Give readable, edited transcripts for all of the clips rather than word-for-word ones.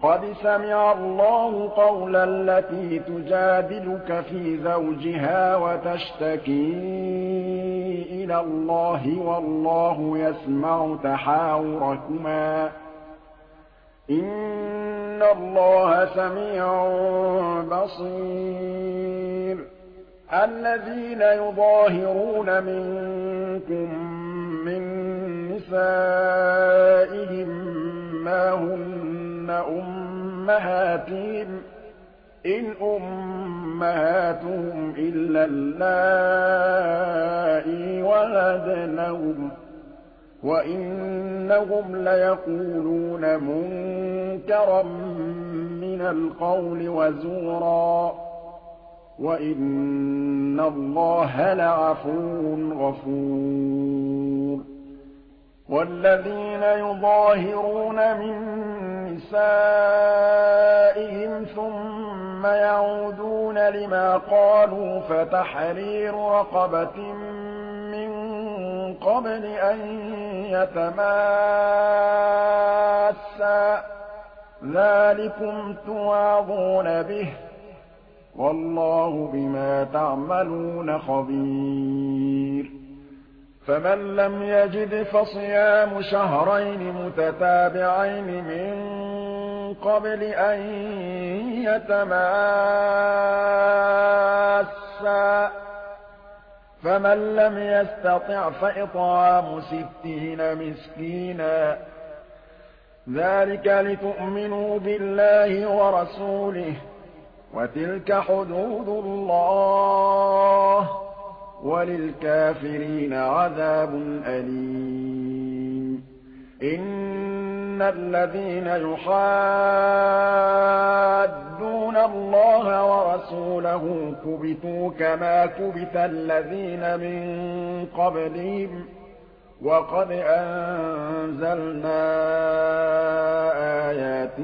قد سمع الله قول التي تجادلك في زوجها وتشتكي إلى الله والله يسمع تحاوركما إن الله سميع بصير الذين يظاهرون منكم من نسائهم ما هن أمهاتهم إن أمهاتهم إلا اللائي ولدنهم وإنهم ليقولون منكرا من القول وزورا وإن الله لعفو غفور والذين يظاهرون من نسائهم ثم يعودون لما قالوا فتحرير رقبة من قبل أن يتماسا ذلكم توعظون به والله بما تعملون خبير فمن لم يجد فصيام شهرين متتابعين من قبل أن يتماسا فمن لم يستطع فإطعام 60 مسكينا ذلك لتؤمنوا بالله ورسوله وتلك حدود الله وللكافرين عذاب أليم إن الذين يحادون الله ورسوله كبتوا كما كبت الذين من قبلهم وقد أنزلنا آيات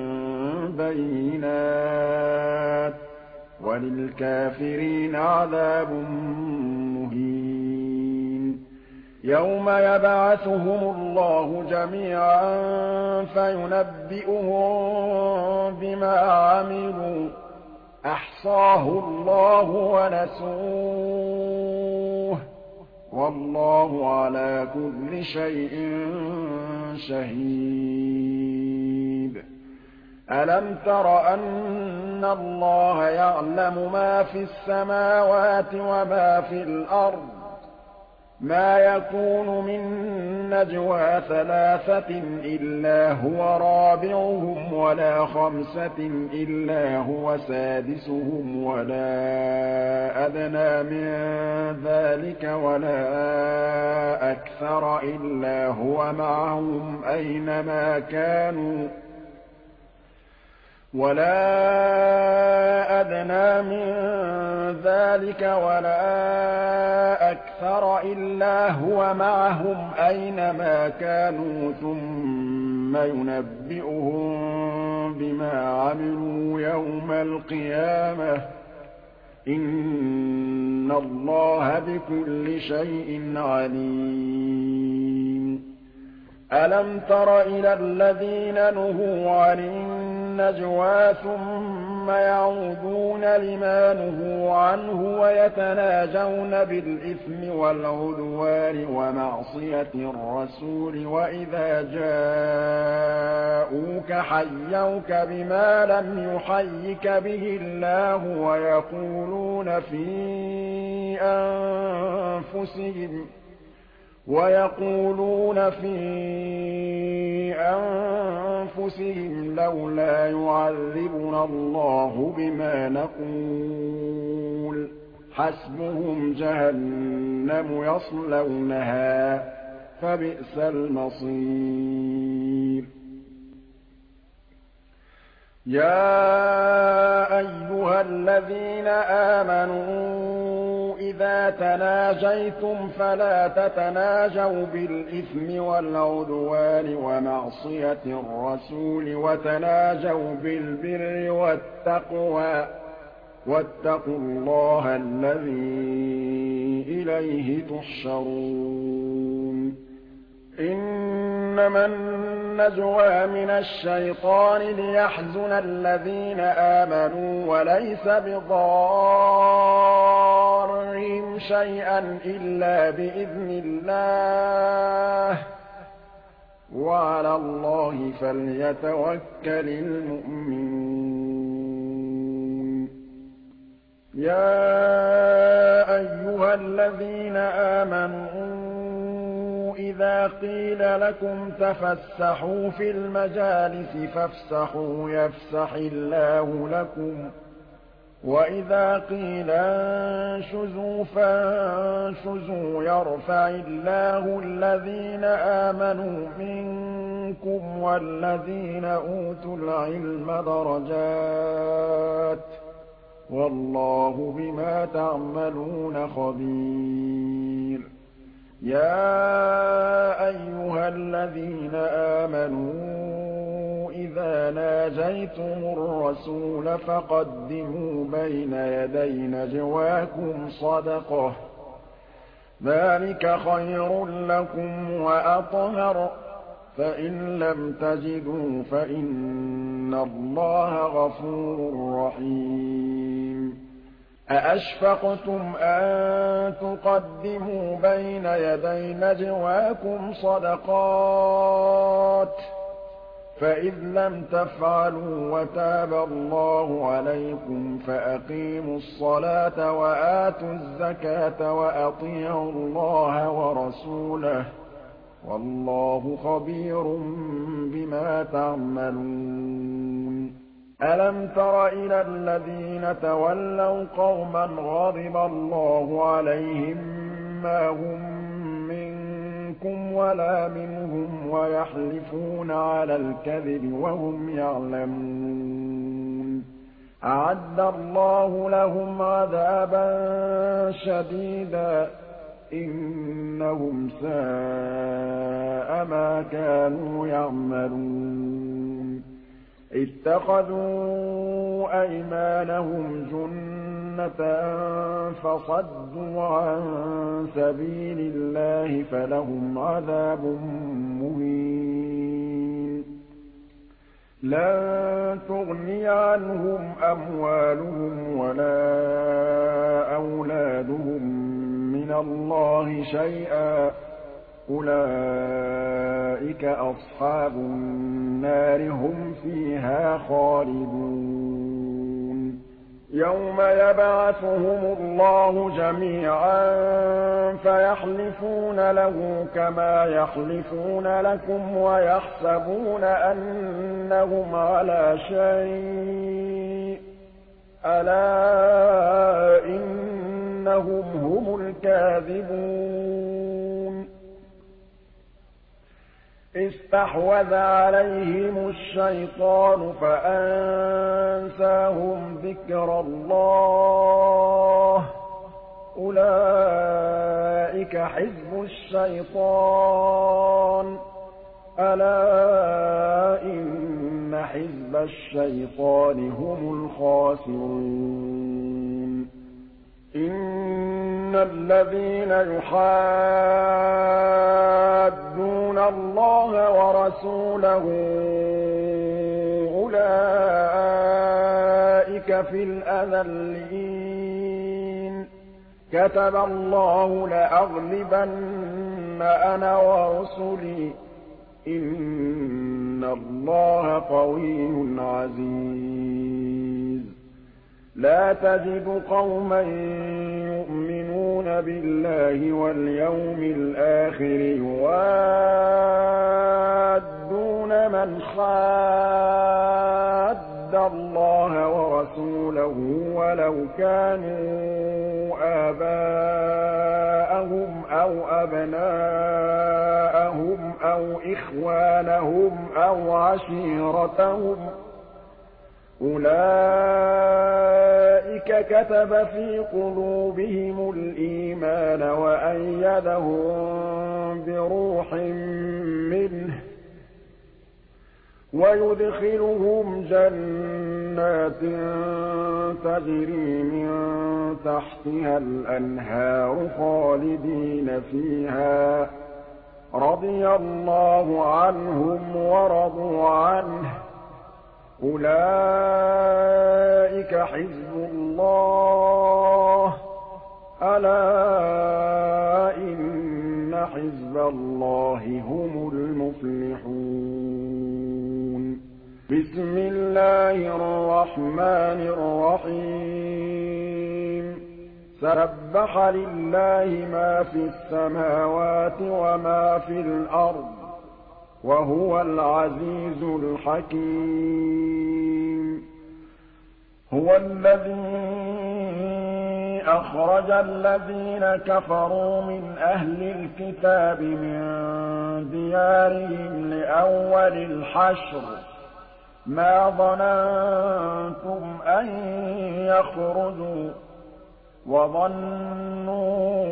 بينات وللكافرين عذاب مهين يوم يبعثهم الله جميعا فينبئهم بما عملوا أحصاه الله ونسوه والله على كل شيء شهيد ألم تر أن الله يعلم ما في السماوات وما في الأرض ما يكون من نجوى 3 إلا هو رابعهم ولا 5 إلا هو سادسهم ولا أدنى من ذلك ولا أكثر إلا هو معهم أينما كانوا ولا أدنى من ذلك ولا أكثر إلا هو معهم أينما كانوا ثم ينبئهم بما عملوا يوم القيامة إن الله بكل شيء عليم ألم تر إلى الذين نهوا عن النجوى ثم يعودون لما نهوا عنه ويتناجون بالإثم والعدوان ومعصية الرسول وإذا جاءوك حيوك بما لم يحيك به الله ويقولون في أنفسهم لولا يعذبنا الله بما نقول حسبهم جهنم يصلونها فبئس المصير يا أيها الذين آمنوا إذا تناجيتم فلا تتناجوا بالإثم والعدوان ومعصية الرسول وتناجوا بالبر والتقوى واتقوا الله الذي إليه تحشرون إنما النجوى من الشيطان ليحزن الذين آمنوا وليس بضارهم شيئا إلا بإذن الله وعلى الله فليتوكل المؤمنون يا أيها الذين آمنوا إذا قيل لكم تفسحوا في المجالس فافسحوا يفسح الله لكم وإذا قيل انشزوا فانشزوا يرفع الله الذين آمنوا منكم والذين أوتوا العلم درجات والله بما تعملون خبير يا أيها الذين آمنوا إذا ناجيتم الرسول فقدموا بين يدي نجواكم صدقة ذلك خير لكم وأطهر فإن لم تجدوا فإن الله غفور رحيم أأشفقتم أن تقدموا بين يدي نجواكم صدقات فإذ لم تفعلوا وتاب الله عليكم فأقيموا الصلاة وآتوا الزكاة وأطيعوا الله ورسوله والله خبير بما تعملون ألم تر إلى الذين تولوا قوما غضب الله عليهم ما هم منكم ولا منهم ويحلفون على الكذب وهم يعلمون أعد الله لهم عذابا شديدا إنهم ساء ما كانوا يعملون اتخذوا أيمانهم جنة فصدوا عن سبيل الله فلهم عذاب مهين لن تغني عنهم أموالهم ولا أولادهم من الله شيئا أولئك أصحاب النار هم فيها خالدون يوم يبعثهم الله جميعا فيحلفون له كما يحلفون لكم ويحسبون أنهم على شيء ألا إنهم هم الكاذبون استحوذ عليهم الشيطان فأنساهم ذكر الله أولئك حزب الشيطان ألا إن حزب الشيطان هم الخاسرون إن الذين يحادون الله ورسوله أولئك في الأذلين كتب الله لأغلبن أنا ورسلي إن الله قوي عزيز لا تجد قوما يؤمنون بالله واليوم الآخر يوادون من حاد الله ورسوله ولو كانوا آباءهم أو أبناءهم أو إخوانهم أو عشيرتهم أولئك كتب في قلوبهم الإيمان وأيدهم بروح منه ويدخلهم جنات تجري من تحتها الأنهار خالدين فيها رضي الله عنهم ورضوا عنه أولئك حزب الله ألا إن حزب الله هم المفلحون بسم الله الرحمن الرحيم سبح لله ما في السماوات وما في الأرض وهو العزيز الحكيم هو الذي أخرج الذين كفروا من أهل الكتاب من ديارهم لأول الحشر ما ظننتم أن يخرجوا وظنوا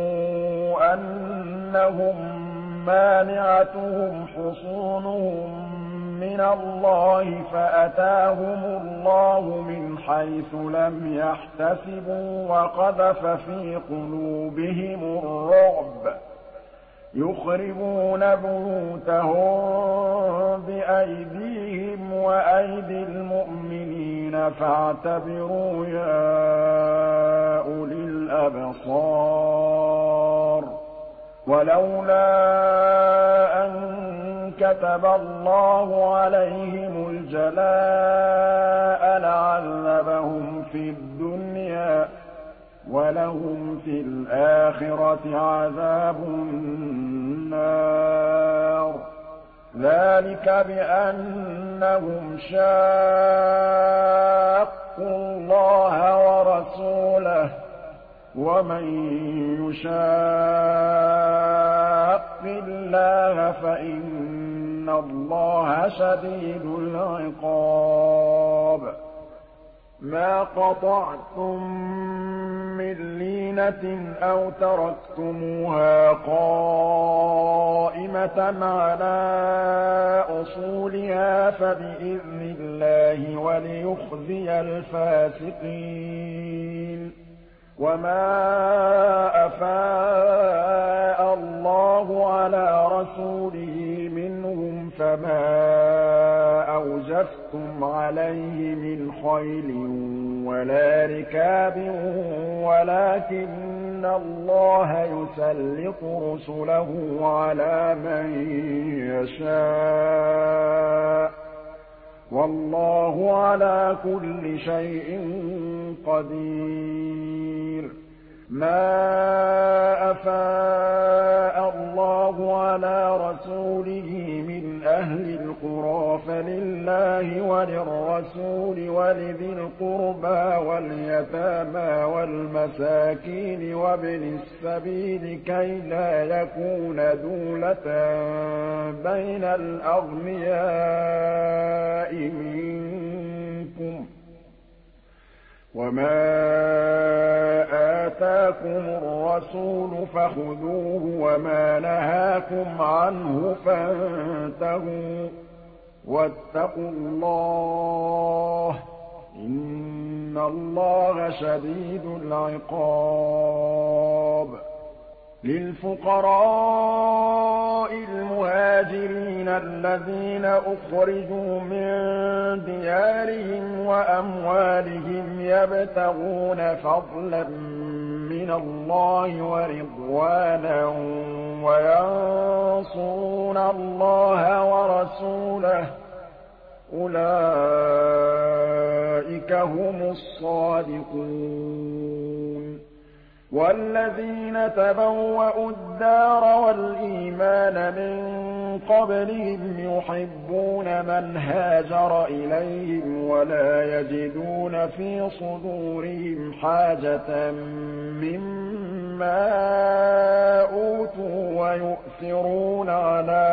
أنهم مانعتهم حصونهم من الله فأتاهم الله من حيث لم يحتسبوا وقذف في قلوبهم الرعب يخربون بيوتهم بأيديهم وأيدي المؤمنين فاعتبروا يا أولي الأبصار ولولا أن كتب الله عليهم الجلاء لعذبهم في الدنيا ولهم في الآخرة عذاب النار ذلك بأنهم شاقوا الله ورسوله ومن يشاق الله فإن الله شديد العقاب ما قطعتم من لينة أو تركتموها قائمة على أصولها فبإذن الله وليخزي الفاسقين وما أفاء الله على رسوله منهم فما أوجفتم عليه من خيل ولا ركاب ولكن الله يسلط رسله على من يشاء والله على كل شيء قدير ما أفاء الله على رسوله من أهل القرى فلله وللرسول ولذي القربى واليتامى والمساكين وابن السبيل كي لا يكون دولة بين الأغنياء منكم وما آتاكم الرسول فخذوه وما نهاكم عنه فانتهوا واتقوا الله إن الله شديد العقاب للفقراء المهاجرين الذين أخرجوا من ديارهم وأموالهم يبتغون فضلا من الله ورضوانا وينصرون الله ورسوله أولئك هم الصادقون والذين تبوأوا الدار والإيمان من قبلهم يحبون من هاجر إليهم ولا يجدون في صدورهم حاجة مما أوتوا ويؤثرون على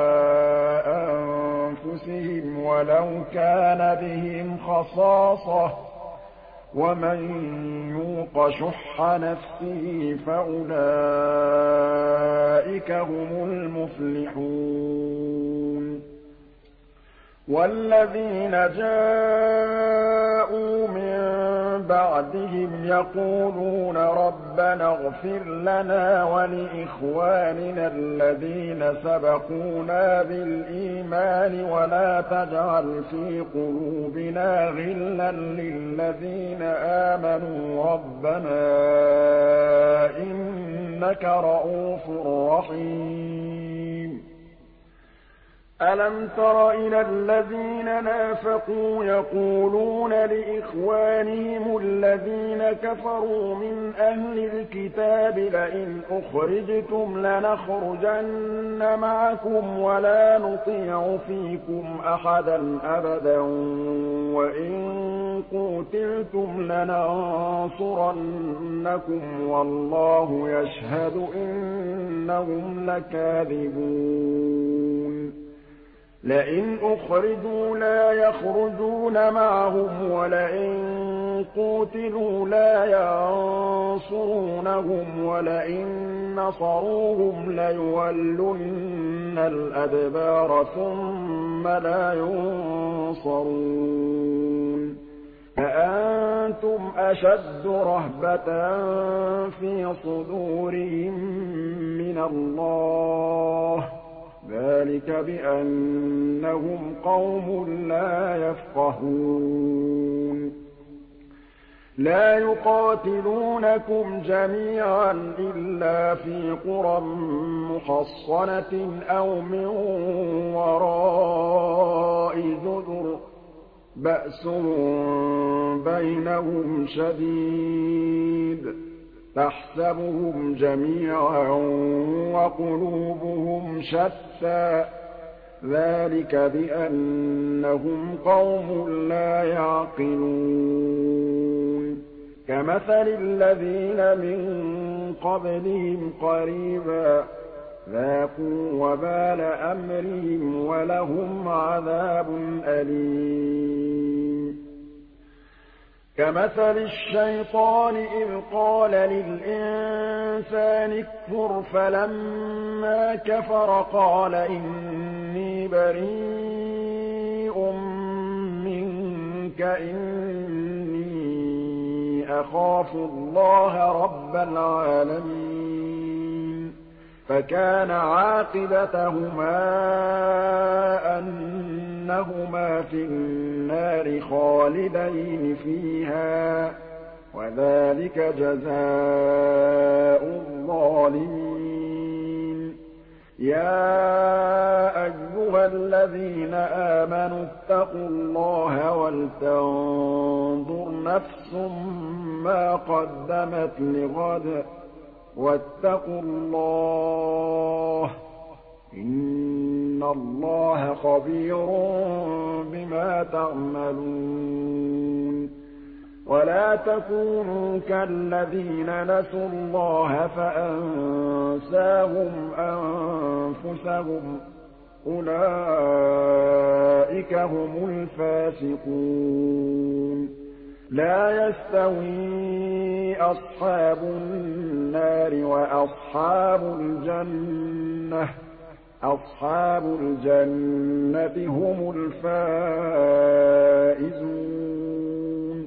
أنفسهم ولو كان بهم خصاصة ومن يوق شح نفسه فأولئك هم المفلحون وَالَّذِينَ جَاءُوا مِن بَعْدِهِمْ يَقُولُونَ رَبَّنَا اغْفِرْ لَنَا وَلِإِخْوَانِنَا الَّذِينَ سَبَقُونَا بِالْإِيمَانِ وَلَا تَجْعَلْ فِي قُلُوبِنَا غِلًّا لِّلَّذِينَ آمَنُوا رَبَّنَا إِنَّكَ رَءُوفٌ رَّحِيمٌ أَلَمْ تَرَ إِلَى الَّذِينَ نَافَقُوا يَقُولُونَ لِإِخْوَانِهِمُ الَّذِينَ كَفَرُوا مِنْ أَهْلِ الْكِتَابِ لَئِنْ أُخْرِجْتُمْ لَنَخْرُجَنَّ مَعَكُمْ وَلَا نُطِيعُ فِيكُمْ أَحَدًا أَبَدًا وَإِن قُوتِلْتُمْ لَنَنصُرَنَّكُمْ وَاللَّهُ يَشْهَدُ إِنَّهُمْ لَكَاذِبُونَ لئن أخرجوا لا يخرجون معهم ولئن قوتلوا لا ينصرونهم ولئن نصروهم ليولن الأدبار ثم لا ينصرون أأنتم أشد رهبة في صدورهم من الله ذلك بأنهم قوم لا يفقهون لا يقاتلونكم جميعا إلا في قرى محصنة أو من وراء جدر بأس بينهم شديد تحسبهم جميعا وقلوبهم شتى ذلك بأنهم قوم لا يعقلون كمثل الذين من قبلهم قريبا ذاقوا وبال أمرهم ولهم عذاب أليم كمثل الشيطان إذ قال للإنسان اكفر فلما كفر قال إني بريء منك إني أخاف الله رب العالمين فكان عاقبتهما أنهما في النار خالدين فيها وذلك جزاء الظالمين يا أيها الذين آمنوا اتقوا الله ولتنظر نفس ما قدمت لغد واتقوا الله إن الله خبير بما تعملون ولا تكونوا كالذين نسوا الله فأنساهم أنفسهم أولئك هم الفاسقون لا يستوي أصحاب النار وأصحاب الجنة أصحاب الجنة هم الفائزون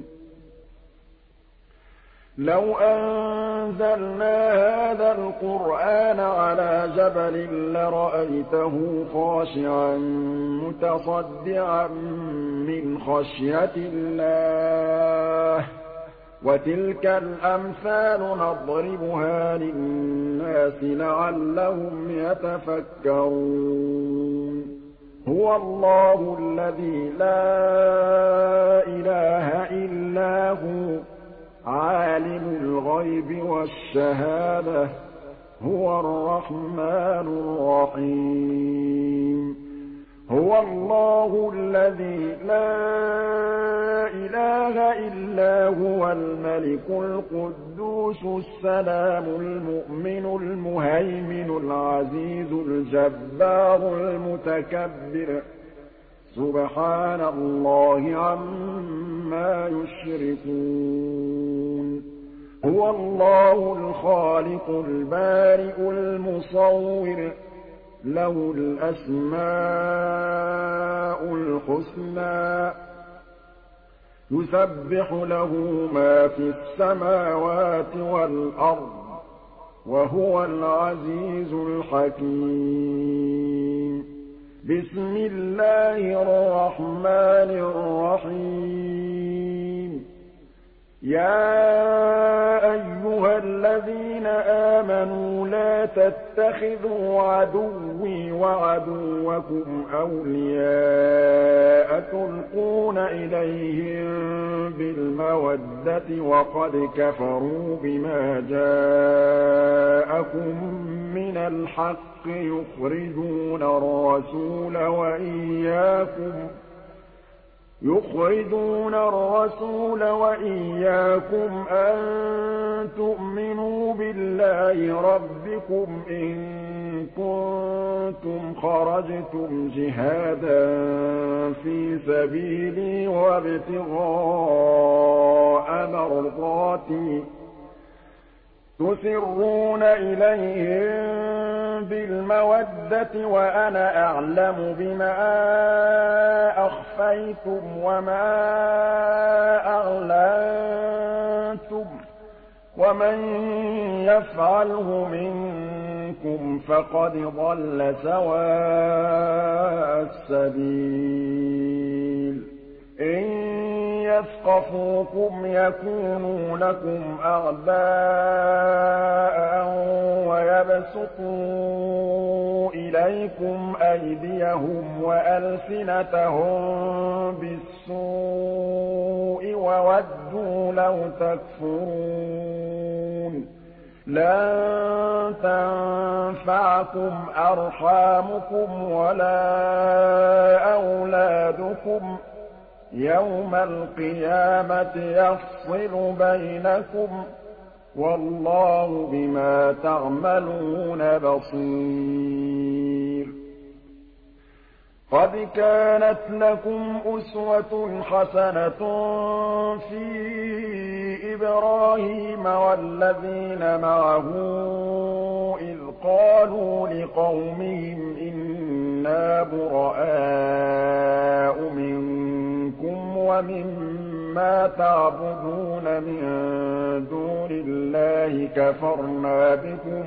لو أنزلنا هذا القرآن على جبل لرأيته خاشعا متصدعا من خشية الله وتلك الأمثال نضربها للناس لعلهم يتفكرون هو الله الذي لا إله إلا هو عالم الغيب والشهادة هو الرحمن الرحيم هو الله الذي لا إله إلا هو الملك القدوس السلام المؤمن المهيمن العزيز الجبار المتكبر سبحان الله عما يشركون هو الله الخالق البارئ المصور لَهُ الْأَسْمَاءُ الْحُسْنَىٰ يُسَبِّحُ لَهُ مَا فِي السَّمَاوَاتِ وَالْأَرْضِ ۖ وَهُوَ الْعَزِيزُ الْحَكِيمُ بِسْمِ اللَّهِ الرَّحْمَٰنِ الرَّحِيمِ يَا أَيُّهَا الَّذِينَ آمَنُوا لَا تَتَّخِذُوا عَدُوِّي وَعَدُوَّكُمْ أَوْلِيَاءَ تُلْقُونَ إِلَيْهِم بِالْمَوَدَّةِ وَقَدْ كَفَرُوا بِمَا جَاءَكُم مِّنَ الْحَقِّ يُخْرِجُونَ الرَّسُولَ وَإِيَّاكُمْ أَن تُؤْمِنُوا بِاللَّهِ رَبِّكُمْ إِن كُنتُمْ خَرَجْتُمْ جِهَادًا فِي سَبِيلِي وابتغاء مَرْضَاتِي تُسِرُّونَ إِلَيْهِم بِالْمَوَدَّةِ وَأَنَا أَعْلَمُ بِمَا أَخْفَيْتُمْ وَمَا أَعْلَنتُمْ ۚ وَمَن يَفْعَلْهُ مِنكُمْ فَقَدْ ضَلَّ سَوَاءَ السَّبِيلِ إِن يَثْقَفُوكُمْ يَكُونُوا لَكُمْ أَعْدَاءً وَيَبْسُطُوا إِلَيْكُمْ أَيْدِيَهُمْ وَأَلْسِنَتَهُم بِالسُّوءِ وَوَدُّوا لَوْ تَكْفُرُونَ لَن تَنفَعَكُمْ أَرْحَامُكُمْ وَلَا أَوْلَادُكُمْ ۚ يَوْمَ الْقِيَامَةِ يَفْصِلُ بَيْنَكُمْ ۚ وَاللَّهُ بِمَا تَعْمَلُونَ بَصِيرٌ قَدْ كَانَتْ لَكُمْ أُسْوَةٌ حَسَنَةٌ فِي إِبْرَاهِيمَ وَالَّذِينَ مَعَهُ إِذْ قَالُوا لِقَوْمِهِمْ إِنَّا بُرَآءُ مِنكُمْ وَمِمَّا تَعْبُدُونَ مِن دُونِ اللَّهِ كَفَرْنَا بِكُمْ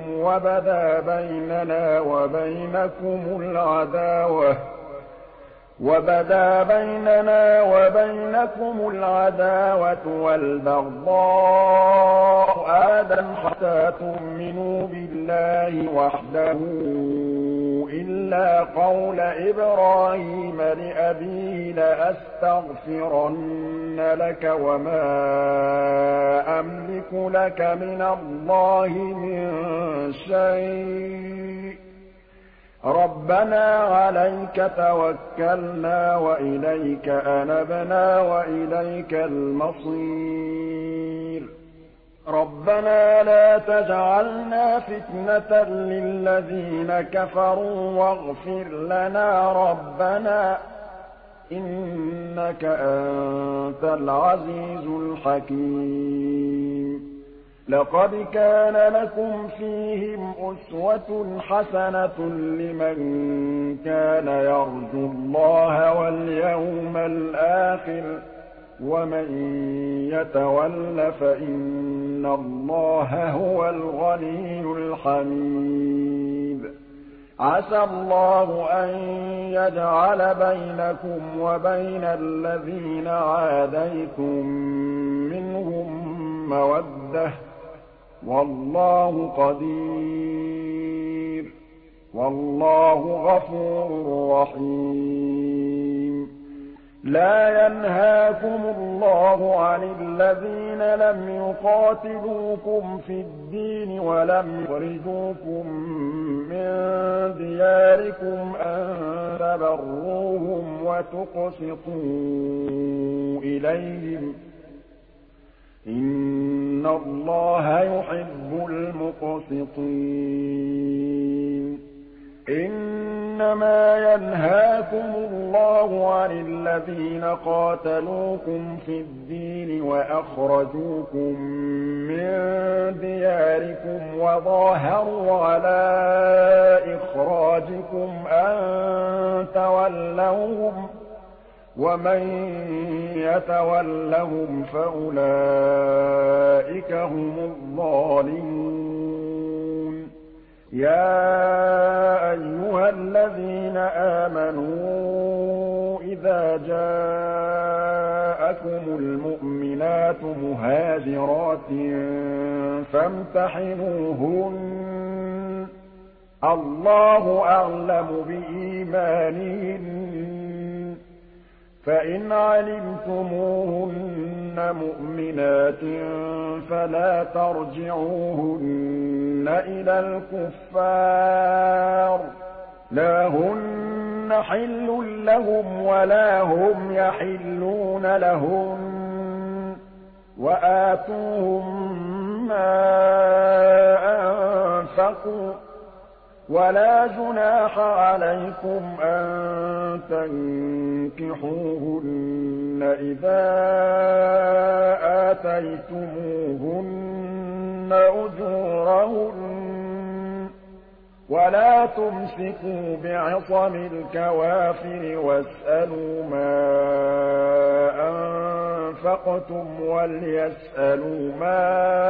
وَبَدَا بَيْنَنَا وَبَيْنَكُمُ الْعَدَاوَةُ وَالْبَغْضَاءُ أَبَدًا حَتَّىٰ تُؤْمِنُوا بِاللَّهِ وَحْدَهُ إِلَّا قَوْلَ إِبْرَاهِيمَ لِأَبِيهِ لَأَسْتَغْفِرَنَّ لَكَ وَمَا أَمْلِكُ لَكَ مِنَ اللَّهِ مِن شَيْءٍ رَبَّنَا عَلَيْكَ تَوَكَّلْنَا وَإِلَيْكَ أَنَبْنَا وَإِلَيْكَ الْمَصِيرُ رَبَّنَا لَا تَجْعَلْنَا فِتْنَةً لِّلَّذِينَ كَفَرُوا وَاغْفِرْ لَنَا رَبَّنَا ۖ إِنَّكَ أَنتَ الْعَزِيزُ الْحَكِيمُ لَقَدْ كَانَ لَكُمْ فِيهِمْ أُسْوَةٌ حَسَنَةٌ لِّمَن كَانَ يَرْجُو اللَّهَ وَالْيَوْمَ الْآخِرَ ۚ وَمَن يَتَوَلَّ فَإِنَّ اللَّهَ هُوَ الْغَنِيُّ الْحَمِيدُ عَسَى اللَّهُ أَن يَجْعَلَ بَيْنَكُمْ وَبَيْنَ الَّذِينَ عَادَيْتُم مِّنْهُم مَّوَدَّةً ۚ وَاللَّهُ قَدِيرٌ ۚ وَاللَّهُ غَفُورٌ رَّحِيمٌ لَا يَنْهَاكُمُ اللَّهُ عَنِ الَّذِينَ لَمْ يُقَاتِلُوكُمْ فِي الدِّينِ وَلَمْ يُخْرِجُوكُم مِّن دِيَارِكُمْ أَن تَبَرُّوهُمْ وَتُقْسِطُوا إِلَيْهِمْ ۚ إِنَّ اللَّهَ يُحِبُّ الْمُقْسِطِينَ إِنَّ إنما ينهاكم الله عن الذين قاتلوكم في الدين وأخرجوكم من دياركم وظاهروا على إخراجكم أن تولوهم ومن يتولهم فأولئك هم الظالمون يا أيها الذين آمنوا إذا جاءكم المؤمنات مهاجرات فامتحنوهن الله أعلم بإيمانهن فإن علمتموهن مؤمنات فلا ترجعوهن إلى الكفار لا هن حل لهم ولا هم يحلون لهن وآتوهم ما أنفقوا ولا جناح عليكم أن تنكحوهن إذا آتيتموهن أجورهن ولا تمسكوا بعصم الكوافر واسألوا ما أنفقتم وليسألوا ما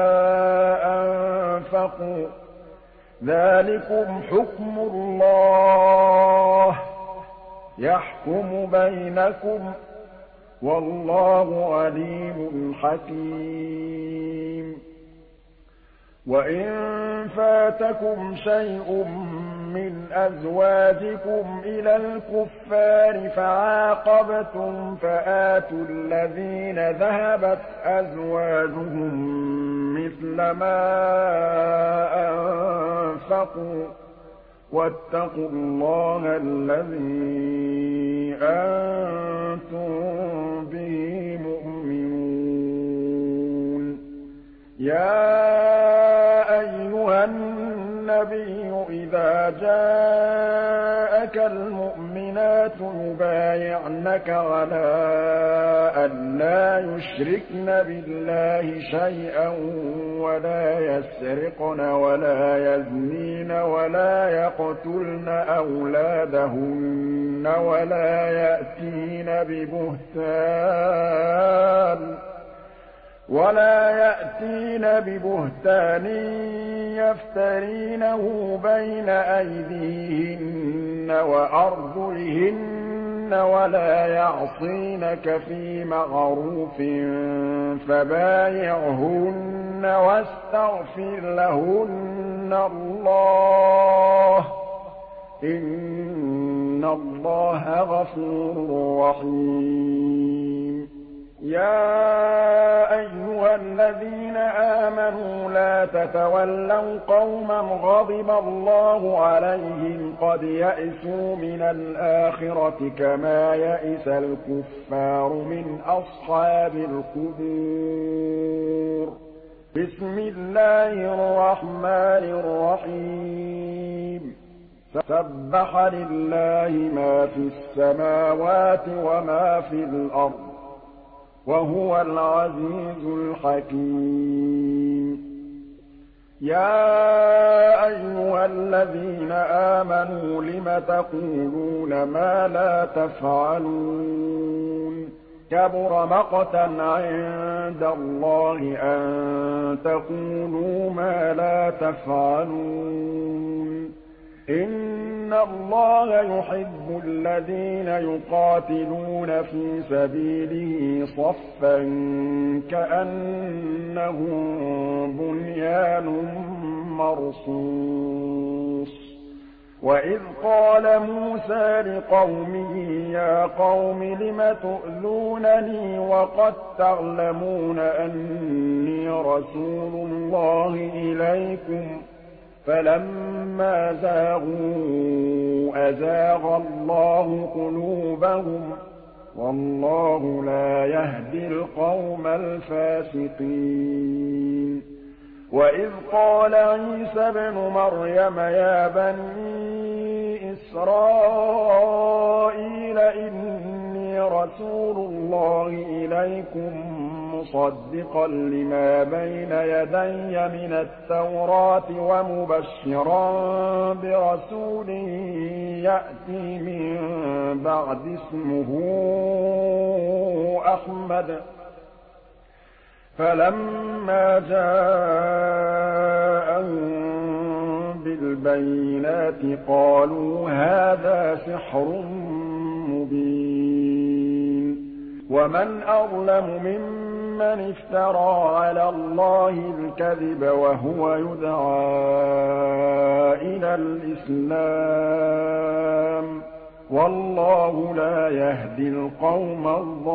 أنفقوا ذلكم حكم الله يحكم بينكم والله عليم حكيم وإن فاتكم شيء من أزواجكم إلى الكفار فعاقبتم فآتوا الذين ذهبت أزواجهم مثل ما أنفقوا واتقوا الله الذي أنتم به مؤمنون يا أيها النبي إذا جاءك المؤمنات يبايعنك على أن لا يشركن بالله شيئا ولا يسرقن ولا يزنين ولا يقتلن أولادهن ولا يأتين ببهتان يفترينه بين أيديهن وأرجلهن ولا يعصينك في معروف فبايعهن واستغفر لهن الله إن الله غفور رحيم يا أيها الذين آمنوا لا تتولوا قوما غضب الله عليهم قد يئسوا من الآخرة كما يئس الكفار من أصحاب القبور بسم الله الرحمن الرحيم سبح لله ما في السماوات وما في الأرض وهو العزيز الحكيم يا أيها الذين آمنوا لم تقولون ما لا تفعلون كبر مقتا عند الله أن تقولوا ما لا تفعلون إن الله يحب الذين يقاتلون في سبيله صفا كأنهم بنيان مرصوص وإذ قال موسى لقومه يا قوم لم تؤذونني وقد تعلمون أني رسول الله إليكم فلما زاغوا أزاغ الله قلوبهم والله لا يهدي القوم الفاسقين وإذ قال عيسى ابن مريم يا بني إسرائيل إني رسول الله إليكم مصدقا لما بين يدي من التوراة ومبشرا برسول يأتي من بعد اسمه أحمد فلما جاءهم بالبينات قالوا هذا سحر مبين ومن أظلم ممن افترى على الله الكذب وهو يدعى إلى الإسلام والله لا يهدي القوم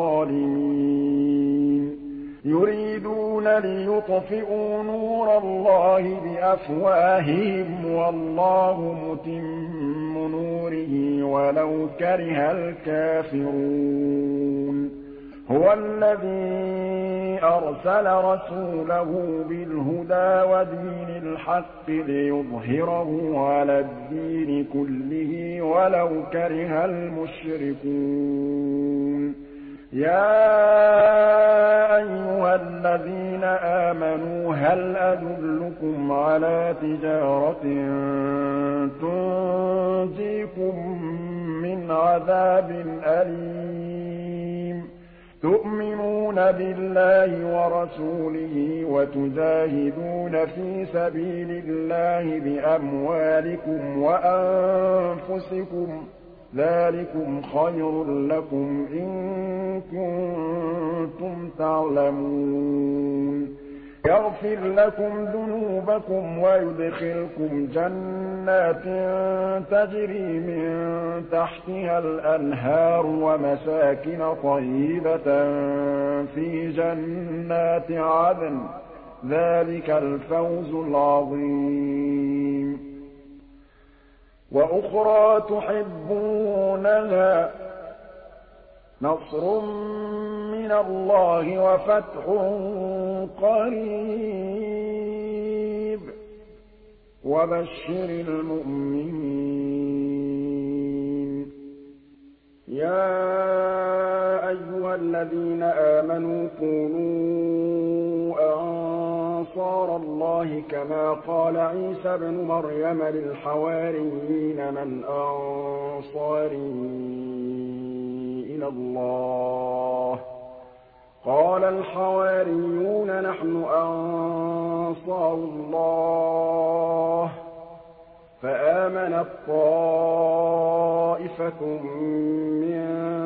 الظالمين يريدون ليطفئوا نور الله بأفواههم والله متم نوره ولو كره الكافرون هو الذي أرسل رسوله بالهدى ودين الحق ليظهره على الدين كله ولو كره المشركون يا أيها الذين آمنوا هل أدلكم على تجارة تنجيكم من عذاب أليم تؤمنون بالله ورسوله وتجاهدون في سبيل الله بأموالكم وأنفسكم ذلكم خير لكم إن كنتم تعلمون يغفر لكم ذنوبكم ويدخلكم جنات تجري من تحتها الأنهار ومساكن طيبة في جنات عدن ذلك الفوز العظيم وأخرى تحبونها نصر من الله وفتح قريب وبشر المؤمنين يا أيها الذين آمنوا كونوا أنصار الله كما قال عيسى ابن مريم للحواريين من أنصاري إلى الله قال الحواريون نحن أنصار الله فآمنت طائفة من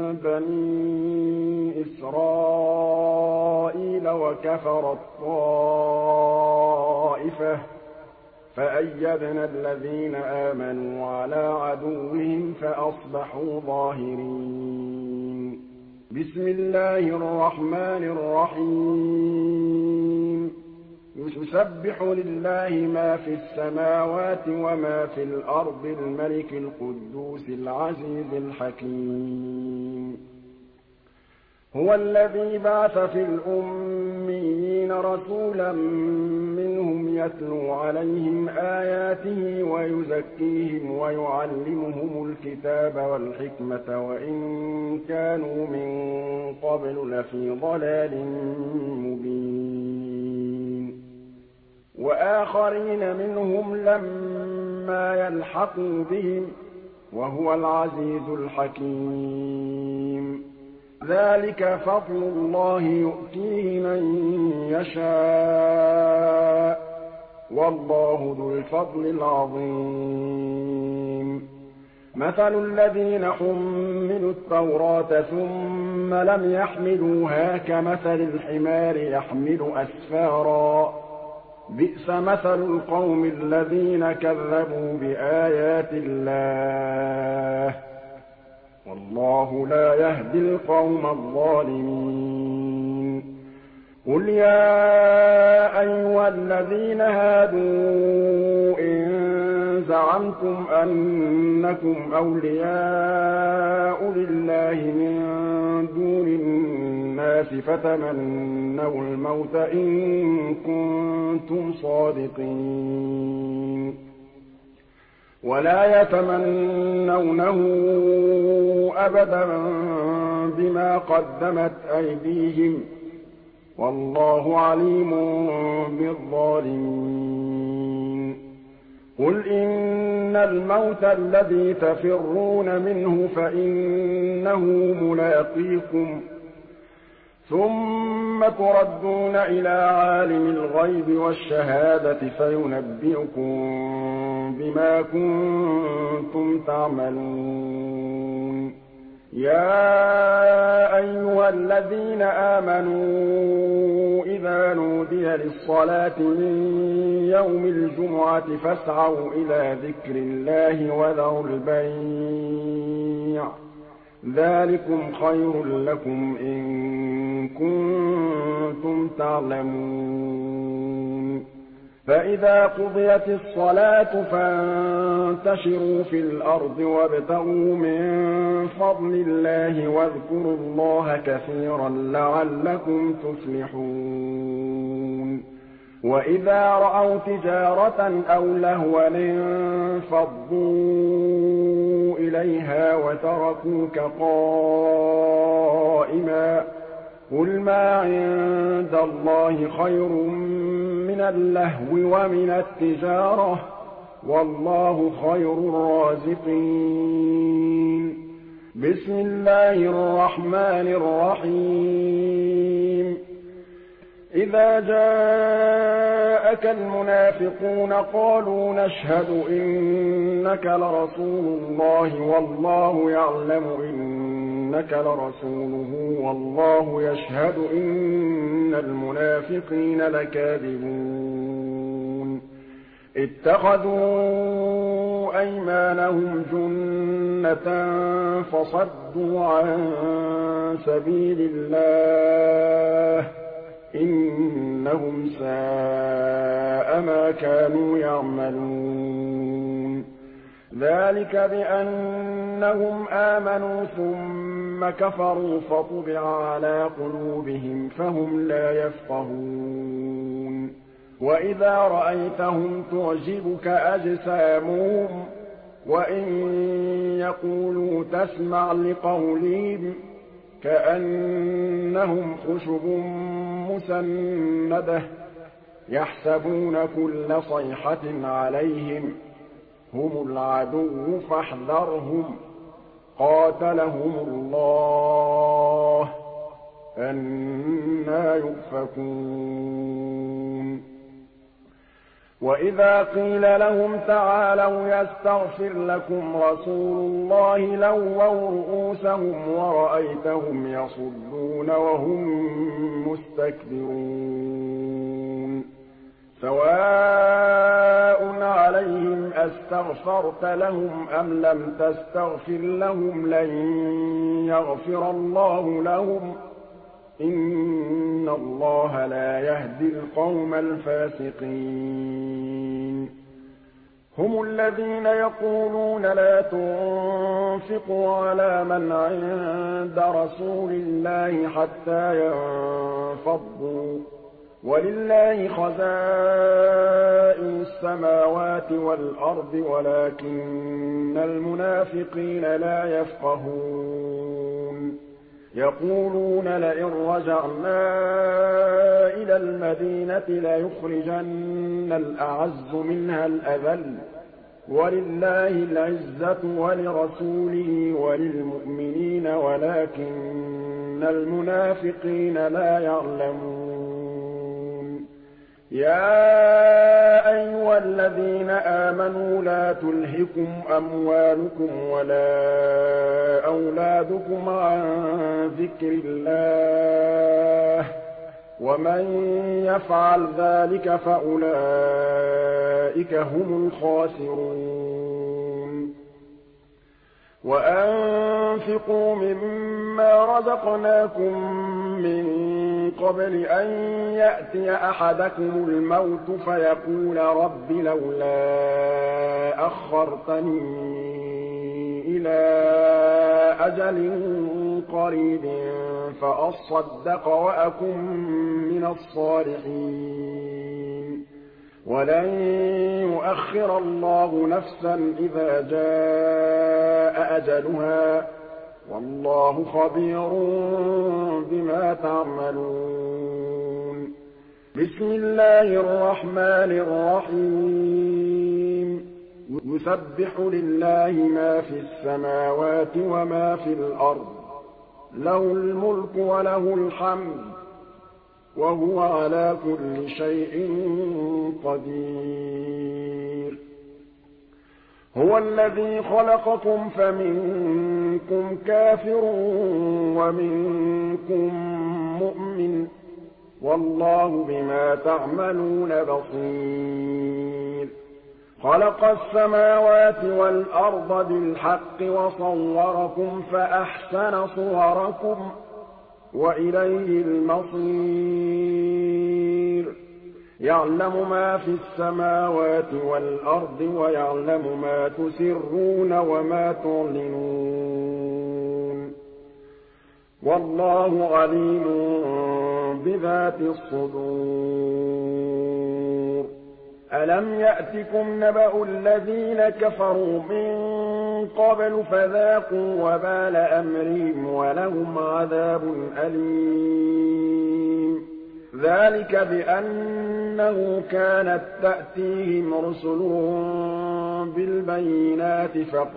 بني إسرائيل وكفرت طائفة فأيدنا الذين آمنوا على عدوهم فأصبحوا ظاهرين بسم الله الرحمن الرحيم يسبح لله ما في السماوات وما في الأرض الملك القدوس العزيز الحكيم هو الذي بعث في الأميين رسولا منهم يتلو عليهم آياته ويزكيهم ويعلمهم الكتاب والحكمة وإن كانوا من قبل لفي ضلال مبين وآخرين منهم لما يلحقوا بهم وهو العزيز الحكيم ذلك فضل الله يؤتيه من يشاء والله ذو الفضل العظيم مثل الذين حملوا التوراة ثم لم يحملوها كمثل الحمار يحمل أسفارا بئس مثل القوم الذين كذبوا بآيات الله والله لا يهدي القوم الظالمين قل يا أيها الذين هادوا إن زعمتم أنكم أولياء لله من دون الناس فتمنوا الموت إن كنتم صادقين ولا يتمنونه أبدا بما قدمت أيديهم والله عليم بالظالمين قل إن الموت الذي تفرون منه فإنه ملاقيكم ثم تردون إلى عالم الغيب والشهادة فينبئكم بما كنتم تعملون يا أيها الذين آمنوا إذا نودي للصلاة من يوم الجمعة فاسعوا إلى ذكر الله وذروا البيع ذلكم خير لكم إن كنتم تعلمون فإذا قضيت الصلاة فانتشروا في الأرض وابتغوا من فضل الله واذكروا الله كثيرا لعلكم تفلحون وإذا رأوا تجارة أو لهوا انفضوا إليها وتركوك قائما قل ما عند الله خير من اللهو ومن التجارة والله خير الرازقين بسم الله الرحمن الرحيم إذا جاءك المنافقون قالوا نشهد إنك لرسول الله والله يعلم إنك لرسوله والله يشهد إن المنافقين لكاذبون اتخذوا أيمانهم جنة فصدوا عن سبيل الله إنهم ساء ما كانوا يعملون ذلك بأنهم آمنوا ثم كفروا فطبع على قلوبهم فهم لا يفقهون وإذا رأيتهم تعجبك أجسامهم وإن يقولوا تسمع لقولهم كأنهم خشب مسندة يحسبون كل صيحة عليهم هم العدو فاحذرهم قاتلهم الله أنى يؤفكون وإذا قيل لهم تعالوا يستغفر لكم رسول الله لووا رؤوسهم ورأيتهم يصدون وهم مستكبرون سواء عليهم أستغفرت لهم أم لم تستغفر لهم لن يغفر الله لهم إن الله لا يهدي القوم الفاسقين هم الذين يقولون لا تنفقوا على من عند رسول الله حتى ينفضوا ولله خزائن السماوات والأرض ولكن المنافقين لا يفقهون يقولون لئن رجعنا إلى المدينة ليخرجن الأعز منها الأذل ولله العزة ولرسوله وللمؤمنين ولكن المنافقين لا يعلمون يا أيها الذين آمنوا لا تلهكم أموالكم ولا أولادكم عن ذكر الله ومن يفعل ذلك فأولئك هم الخاسرون وأنفقوا مما رزقناكم من قبل أن يأتي أحدكم الموت فيقول رب لولا أخرتني إلى أجل قريب فأصدق وأكن من الصالحين وَلَن يُؤَخِّرَ اللَّهُ نَفْسًا إِذَا جَاءَ أَجَلُهَا ۚ وَاللَّهُ خَبِيرٌ بِمَا تَعْمَلُونَ بسم الله الرحمن الرحيم يسبح لله ما في السماوات وما في الأرض له الملك وله الحمد وهو على كل شيء قدير هو الذي خلقكم فمنكم كافر ومنكم مؤمن والله بما تعملون بصير خلق السماوات والأرض بالحق وصوركم فأحسن صوركم وإليه المصير يعلم ما في السماوات والأرض ويعلم ما تسرون وما تعلنون والله عليم بذات الصدور ألم يأتكم نبأ الذين كفروا من قبل فذاقوا وبال أمرهم ولهم عذاب أليم ذلك بأنه كانت تأتيهم رسلهم بالبينات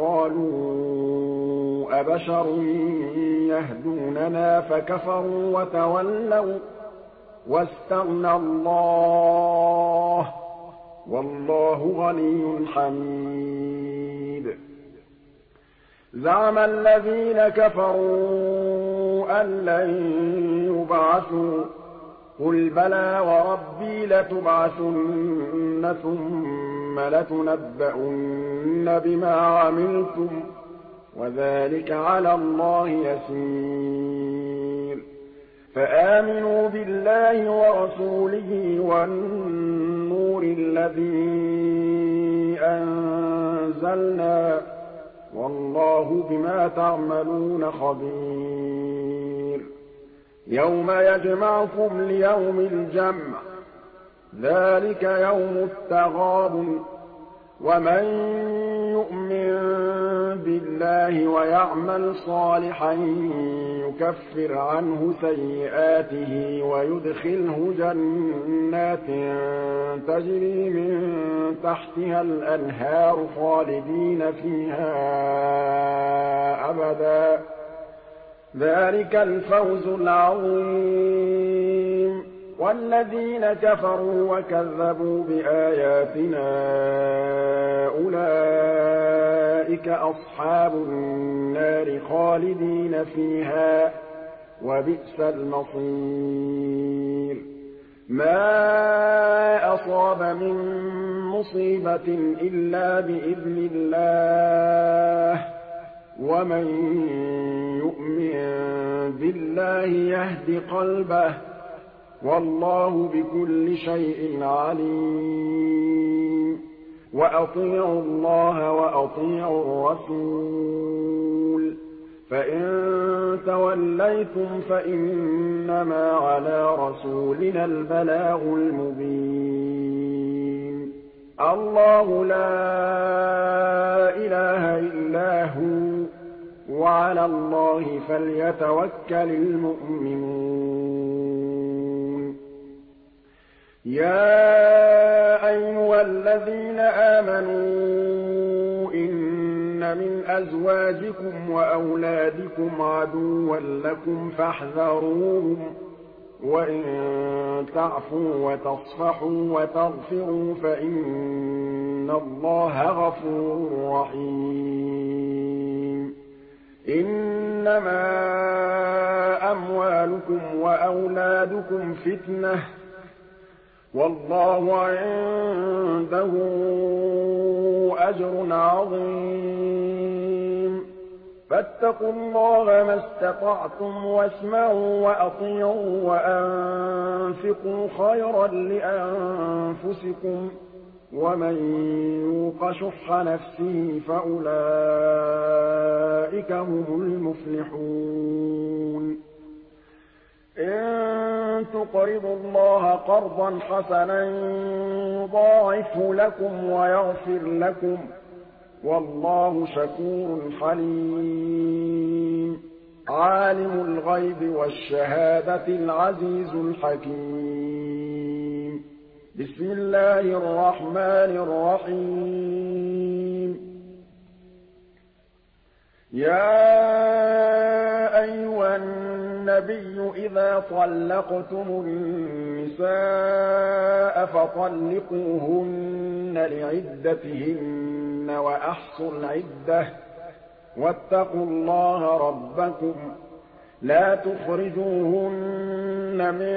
فقالوا أبشر يهدوننا فكفروا وتولوا واستغنى الله والله غني حميد زعم الذين كفروا أن لن يبعثوا قل بلى وربي لتبعثن ثم لتنبؤن بما عملتم وذلك على الله يسير فآمنوا بالله ورسوله والنور الذي أنزلنا والله بما تعملون خبير يوم يجمعكم ليوم الجمع ذلك يوم التغابن ومن يؤمن بالله ويعمل صالحا يكفر عنه سيئاته ويدخله جنات تجري من تحتها الأنهار خالدين فيها أبدا ذلك الفوز العظيم والذين كفروا وكذبوا بآياتنا أولئك أصحاب النار خالدين فيها وبئس المصير ما أصاب من مصيبة إلا بإذن الله ومن يؤمن بالله يهد قلبه والله بكل شيء عليم وأطيعوا الله وأطيعوا الرسول فإن توليتم فإنما على رسولنا البلاغ المبين الله لا إله إلا هو وعلى الله فليتوكل المؤمنون يا أيها الذين آمنوا إن من أزواجكم وأولادكم عدوا لكم فاحذروهم وإن تعفوا وتصفحوا وتغفروا فإن الله غفور رحيم إنما أموالكم وأولادكم فتنة والله عنده أجر عظيم فاتقوا الله ما استطعتم واسمعوا وأطيعوا وأنفقوا خيرا لأنفسكم ومن يوق شح نفسه فأولئك هم المفلحون إن تقرضوا الله قرضا حسنا يضاعفه لكم ويغفر لكم والله شكور حليم عالم الغيب والشهادة العزيز الحكيم بسم الله الرحمن الرحيم يا أيها النبي إذا طلقتم النساء فطلقوهن لعدتهن وأحصوا العدة واتقوا الله ربكم لا تخرجوهن من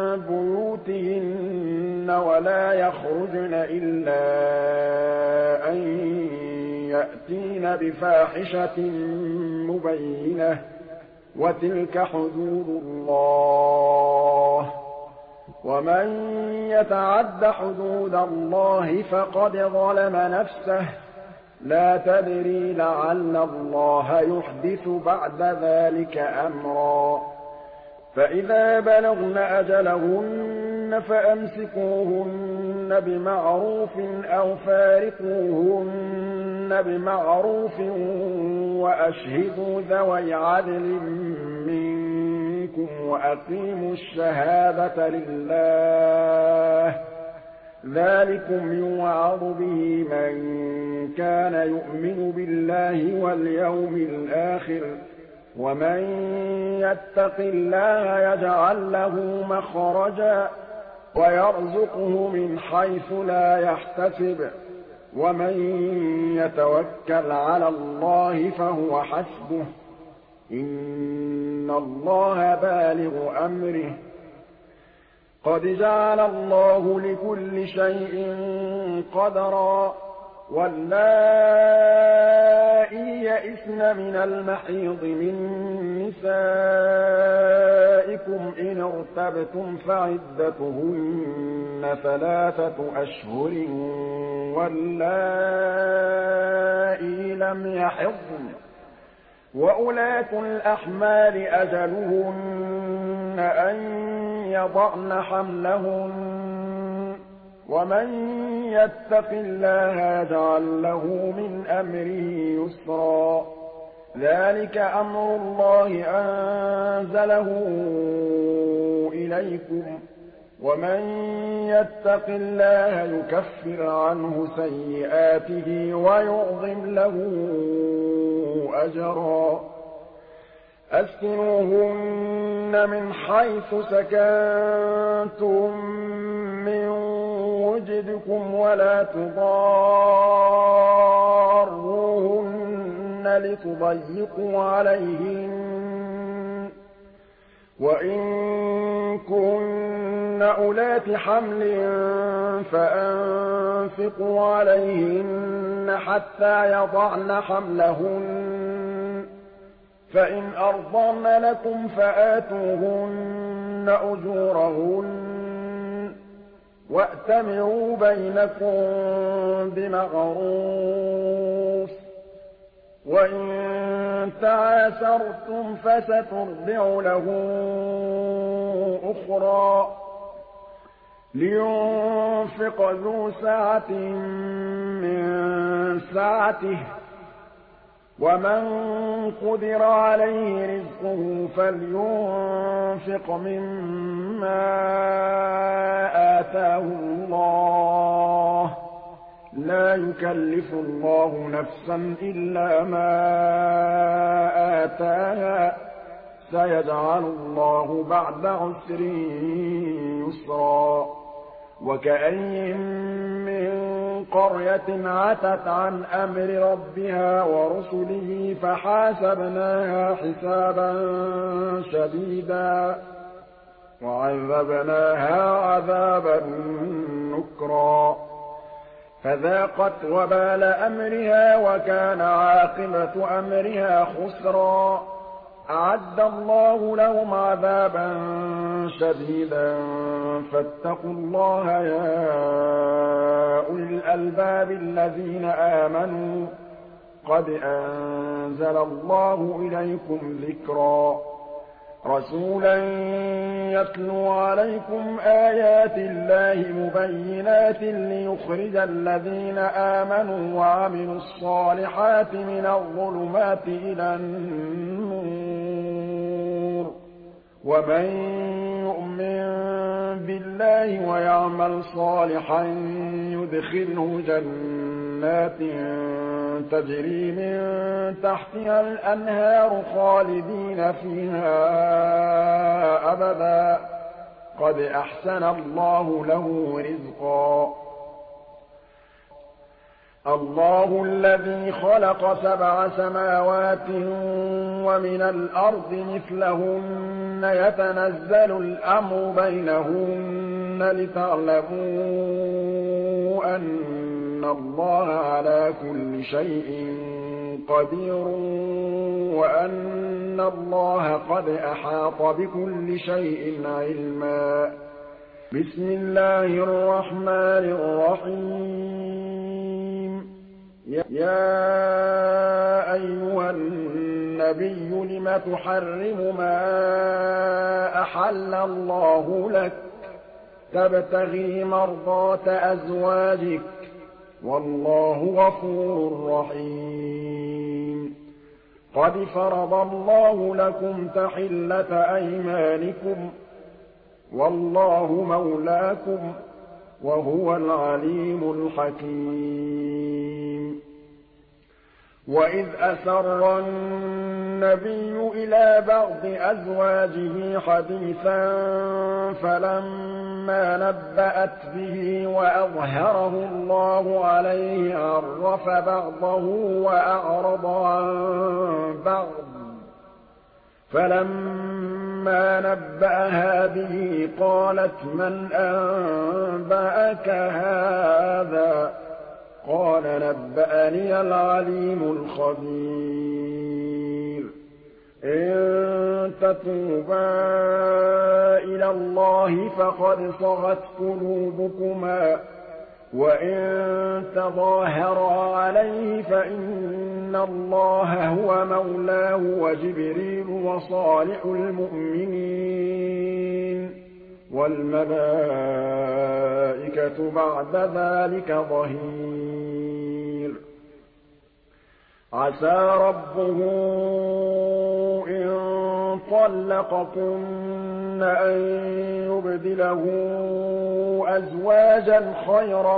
بيوتهن ولا يخرجن إلا أن يأتين بفاحشة مبينة وتلك حدود الله ومن يتعد حدود الله فقد ظلم نفسه لا تدري لعل الله يحدث بعد ذلك أمرا فإذا بلغن أجلهن فأمسكوهن بمعروف أو فارقوهن بمعروف وأشهدوا ذوي عدل منكم وأقيموا الشهادة لله ذلكم يوعظ به من كان يؤمن بالله واليوم الآخر ومن يتق الله يجعل له مخرجا ويرزقه من حيث لا يحتسب ومن يتوكل على الله فهو حسبه إن الله بالغ أمره قد جعل الله لكل شيء قدرا واللائي يئسن من المحيض من نسائكم إن ارتبتم فعدتهن 3 أشهر واللائي لم يحضن وأولاة الأحمال أجلهن أن يضعن حملهن ومن يتق الله يجعل له من أمره يسرا ذلك أمر الله أنزله إليكم ومن يتق الله يكفر عنه سيئاته ويعظم له أجرا أسكنوهن من حيث سكنتم من وجدكم ولا تضاروهن لتضيقوا عليهن وإن كن أولات حمل فأنفقوا عليهن حتى يضعن حملهن فإن أرضن لكم فآتوهن أجورهن وأتمروا بينكم بمعروف وإن تعاسرتم فسترضع له أخرى لينفق ذو سعة من سعته ومن قدر عليه رزقه فلينفق مما آتاه الله لا يكلف الله نفسا إلا ما آتاها سيجعل الله بعد عسر يسرا وكأين من قرية عتت عن أمر ربها ورسله فحاسبناها حسابا شديدا وعذبناها عذابا نكرا فذاقت وبال أمرها وكان عاقبة أمرها خسرا أعد الله لهم عذابا شديدا فاتقوا الله يا أولي الألباب الذين آمنوا قد أنزل الله إليكم ذكرا رَسُولًا يَتْلُو عَلَيْكُمْ آيَاتِ اللَّهِ مُبَيِّنَاتٍ لِّيُخْرِجَ الَّذِينَ آمَنُوا وَعَمِلُوا الصَّالِحَاتِ مِنَ الظُّلُمَاتِ إِلَى النُّورِ ۚ وَمَن يُؤْمِن بِاللَّهِ وَيَعْمَلْ صَالِحًا يُدْخِلْهُ جَنَّاتٍ تَجْرِي مِن تَحْتِهَا الْأَنْهَارُ خَالِدِينَ فِيهَا أَبَدًا ۖ قَدْ أَحْسَنَ اللَّهُ لَهُ رِزْقًا. اللَّهُ الَّذِي خَلَقَ سَبْعَ سَمَاوَاتٍ وَمِنَ الْأَرْضِ مِثْلَهُنَّ يَتَنَزَّلُ الْأَمْرُ بَيْنَهُنَّ لِتَعْلَمُوا أَنَّ اللَّهَ عَلَىٰ كُلِّ شَيْءٍ قَدِيرٌ وَأَنَّ اللَّهَ قَدْ أَحَاطَ بِكُلِّ شَيْءٍ عِلْمًا. بسم الله الرحمن الرحيم. يا أيها النبي لم تحرم ما أحل الله لك تبتغي مرضات أزواجك والله غفور رحيم. قد فرض الله لكم تحلة أيمانكم والله مولاكم وهو العليم الحكيم. وإذ أسر النبي إلى بعض أزواجه حديثا فلما نبأت به وأظهره الله عليه عرف بعضه وأعرض عن بعض فلما نبأها به قالت من أنبأك هذا قال نبأني العليم الخبير. إن تتوبا إلى الله فقد صغت قلوبكما وإن تظاهرا عليه فإن الله هو مولاه وجبريل وصالح المؤمنين والملائكة بعد ذلك ظهير. عسى ربه إن طلقكن أن يبدله أزواجا خيرا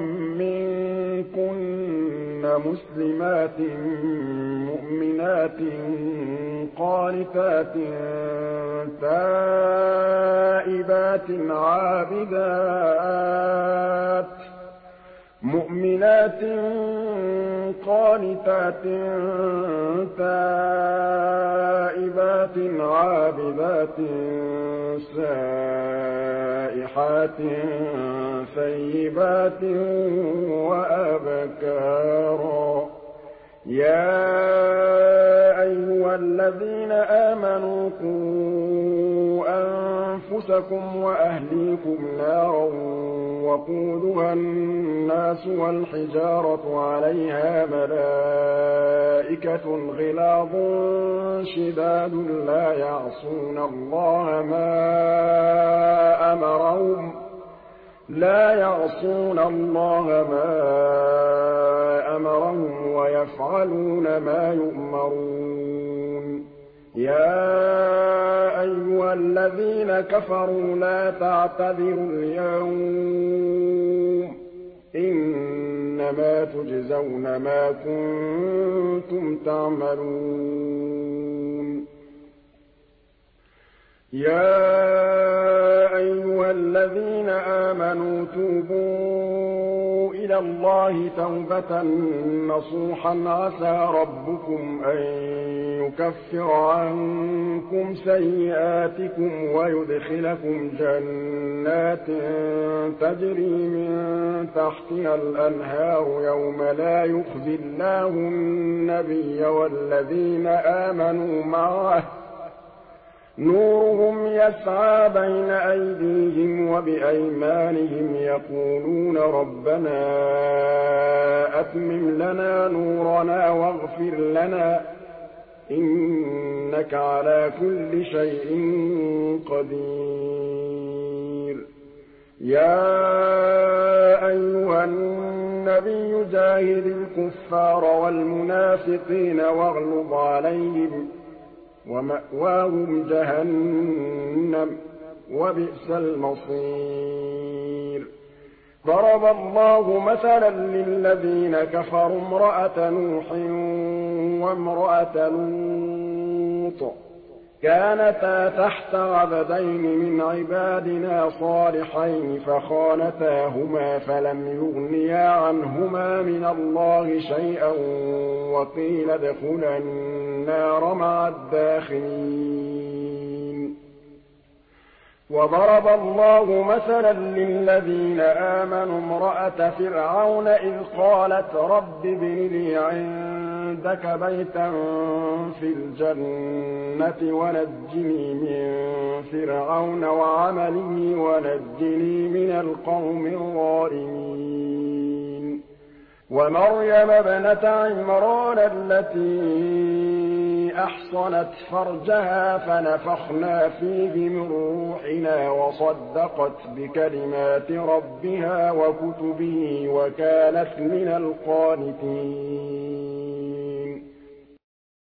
منكن مسلمات مؤمنات قانتات تائبات عابدات مؤمنات قانتات تائبات عابدات سائحات ثيبات وأبكارا. يا أيها الذين آمنوا قوا أنفسكم وأهليكم نارا وقودها الناس والحجارة عليها ملائكة غلاظ شداد لا يعصون الله ما أمرهم ويفعلون ما يؤمرون. يا أيها الذين كفروا لا تعتذروا اليوم إنما تجزون ما كنتم تعملون. يا أيها الذين آمنوا توبوا إلى الله توبة نصوحا عسى ربكم أن يكفر عنكم سيئاتكم ويدخلكم جنات تجري من تحتها الأنهار يوم لا يخزي الله النبي والذين آمنوا معه نورهم يسعى بين أيديهم وبأيمانهم يقولون ربنا أتمم لنا نورنا واغفر لنا إِنَّكَ عَلَىٰ كُلِّ شَيْءٍ قَدِيرٌ يَا أَيُّهَا النَّبِيُّ جَاهِدِ الْكُفَّارَ وَالْمُنَافِقِينَ وَاغْلُظْ عَلَيْهِمْ وَمَأْوَاهُمْ جَهَنَّمُ ۖ وَبِئْسَ الْمَصِيرُ ضرب الله مثلا للذين كفروا امرأة نوح وامرأة لوط كانتا تحت عبدين من عبادنا صالحين فخانتاهما فلم يغنيا عنهما من الله شيئا وقيل ادخلا النار مع الداخلين وضرب الله مثلا للذين آمنوا امرأة فرعون إذ قالت رب ابن لي عندك بيتا في الجنة ونجني من فرعون وعمله ونجني من القوم الظالمين ومريم ابنة عمران التي أحصنت فرجها فنفخنا فيه من روحنا وصدقت بكلمات ربها وكتبه وكانت من القانتين